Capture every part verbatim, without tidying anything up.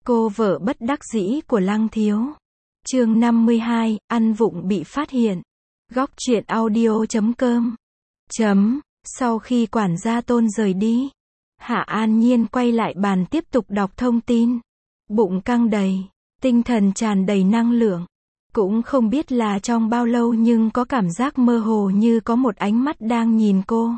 Cô vợ bất đắc dĩ của Lăng Thiếu. Chương năm mươi hai, ăn vụng bị phát hiện. Góc truyện audio chấm com. Chấm. Sau khi quản gia Tôn rời đi, Hạ An Nhiên quay lại bàn tiếp tục đọc thông tin. Bụng căng đầy, tinh thần tràn đầy năng lượng. Cũng không biết là trong bao lâu nhưng có cảm giác mơ hồ như có một ánh mắt đang nhìn cô.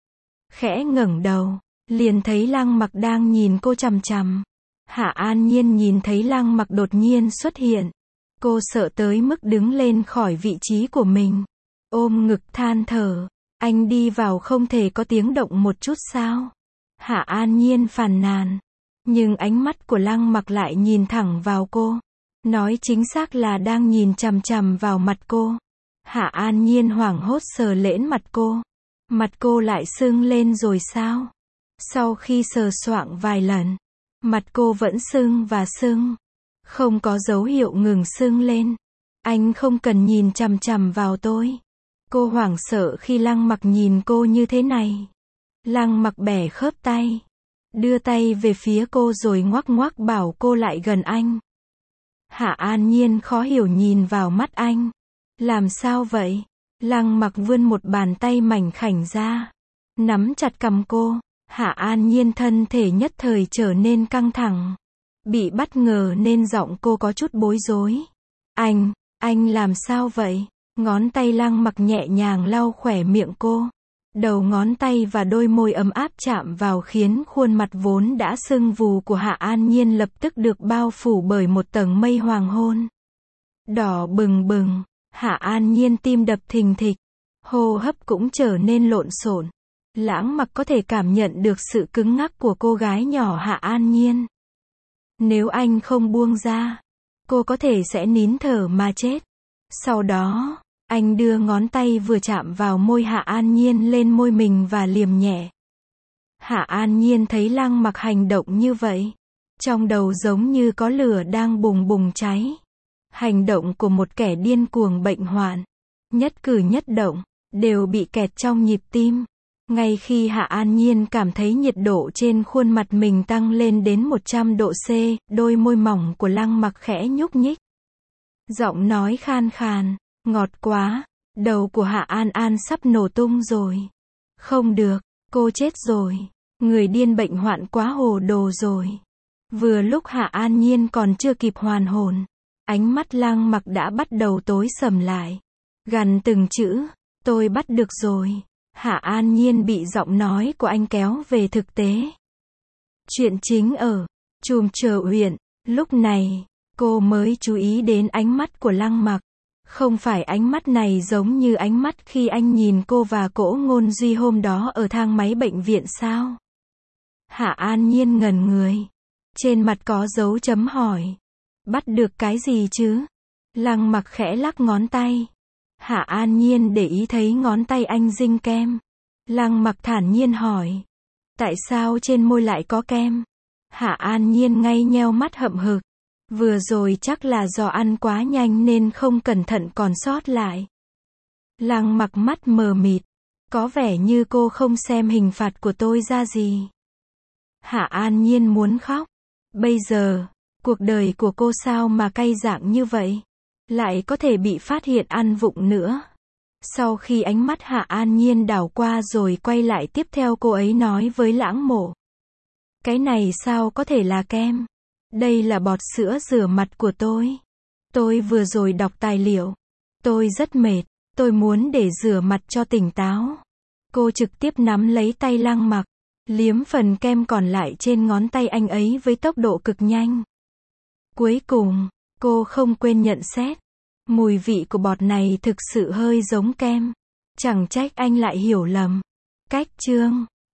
Khẽ ngẩng đầu, liền thấy Lăng Mặc đang nhìn cô chằm chằm. Hạ An Nhiên nhìn thấy Lăng Mặc đột nhiên xuất hiện. Cô sợ tới mức đứng lên khỏi vị trí của mình. Ôm ngực than thở. Anh đi vào không thể có tiếng động một chút sao? Hạ An Nhiên phàn nàn. Nhưng ánh mắt của Lăng Mặc lại nhìn thẳng vào cô. Nói chính xác là đang nhìn chằm chằm vào mặt cô. Hạ An Nhiên hoảng hốt sờ lễn mặt cô. Mặt cô lại sưng lên rồi sao? Sau khi sờ soạng vài lần, mặt cô vẫn sưng và sưng. Không có dấu hiệu ngừng sưng lên. Anh không cần nhìn chằm chằm vào tôi. Cô hoảng sợ khi Lăng Mặc nhìn cô như thế này. Lăng Mặc bẻ khớp tay. Đưa tay về phía cô rồi ngoắc ngoắc bảo cô lại gần anh. Hạ An Nhiên khó hiểu nhìn vào mắt anh. Làm sao vậy? Lăng Mặc vươn một bàn tay mảnh khảnh ra. Nắm chặt cằm cô. Hạ An Nhiên thân thể nhất thời trở nên căng thẳng. Bị bất ngờ nên giọng cô có chút bối rối. Anh, anh làm sao vậy? Ngón tay Lăng Mặc nhẹ nhàng lau khỏe miệng cô. Đầu ngón tay và đôi môi ấm áp chạm vào khiến khuôn mặt vốn đã sưng vù của Hạ An Nhiên lập tức được bao phủ bởi một tầng mây hoàng hôn. Đỏ bừng bừng, Hạ An Nhiên tim đập thình thịch. Hô hấp cũng trở nên lộn xộn. Lãng Mặc có thể cảm nhận được sự cứng ngắc của cô gái nhỏ Hạ An Nhiên. Nếu anh không buông ra, cô có thể sẽ nín thở mà chết. Sau đó, anh đưa ngón tay vừa chạm vào môi Hạ An Nhiên lên môi mình và liềm nhẹ. Hạ An Nhiên thấy Lăng Mặc hành động như vậy. Trong đầu giống như có lửa đang bùng bùng cháy. Hành động của một kẻ điên cuồng bệnh hoạn. Nhất cử nhất động, đều bị kẹt trong nhịp tim. Ngay khi Hạ An Nhiên cảm thấy nhiệt độ trên khuôn mặt mình tăng lên đến một trăm độ C, đôi môi mỏng của Lăng Mặc khẽ nhúc nhích. Giọng nói khan khàn, ngọt quá, đầu của Hạ An An sắp nổ tung rồi. Không được, cô chết rồi. Người điên bệnh hoạn quá hồ đồ rồi. Vừa lúc Hạ An Nhiên còn chưa kịp hoàn hồn, ánh mắt Lăng Mặc đã bắt đầu tối sầm lại. Gằn từng chữ, tôi bắt được rồi. Hạ An Nhiên bị giọng nói của anh kéo về thực tế. Chuyện chính ở Chùm Chợ huyện. Lúc này, cô mới chú ý đến ánh mắt của Lăng Mặc. Không phải ánh mắt này giống như ánh mắt khi anh nhìn cô và Cỗ Ngôn Duy hôm đó ở thang máy bệnh viện sao? Hạ An Nhiên ngẩn người. Trên mặt có dấu chấm hỏi. Bắt được cái gì chứ? Lăng Mặc khẽ lắc ngón tay. Hạ An Nhiên để ý thấy ngón tay anh dinh kem. Lăng Mặc thản nhiên hỏi. Tại sao trên môi lại có kem? Hạ An Nhiên ngay nheo mắt hậm hực. Vừa rồi chắc là do ăn quá nhanh nên không cẩn thận còn sót lại. Lăng Mặc mắt mờ mịt. Có vẻ như cô không xem hình phạt của tôi ra gì. Hạ An Nhiên muốn khóc. Bây giờ, cuộc đời của cô sao mà cay dạng như vậy? Lại có thể bị phát hiện ăn vụng nữa. Sau khi ánh mắt Hạ An Nhiên đảo qua rồi quay lại tiếp theo cô ấy nói với Lãng Mộ. Cái này sao có thể là kem? Đây là bọt sữa rửa mặt của tôi. Tôi vừa rồi đọc tài liệu. Tôi rất mệt. Tôi muốn để rửa mặt cho tỉnh táo. Cô trực tiếp nắm lấy tay Lăng Mặc. Liếm phần kem còn lại trên ngón tay anh ấy với tốc độ cực nhanh. Cuối cùng, cô không quên nhận xét. Mùi vị của bọt này thực sự hơi giống kem. Chẳng trách anh lại hiểu lầm. Cách chương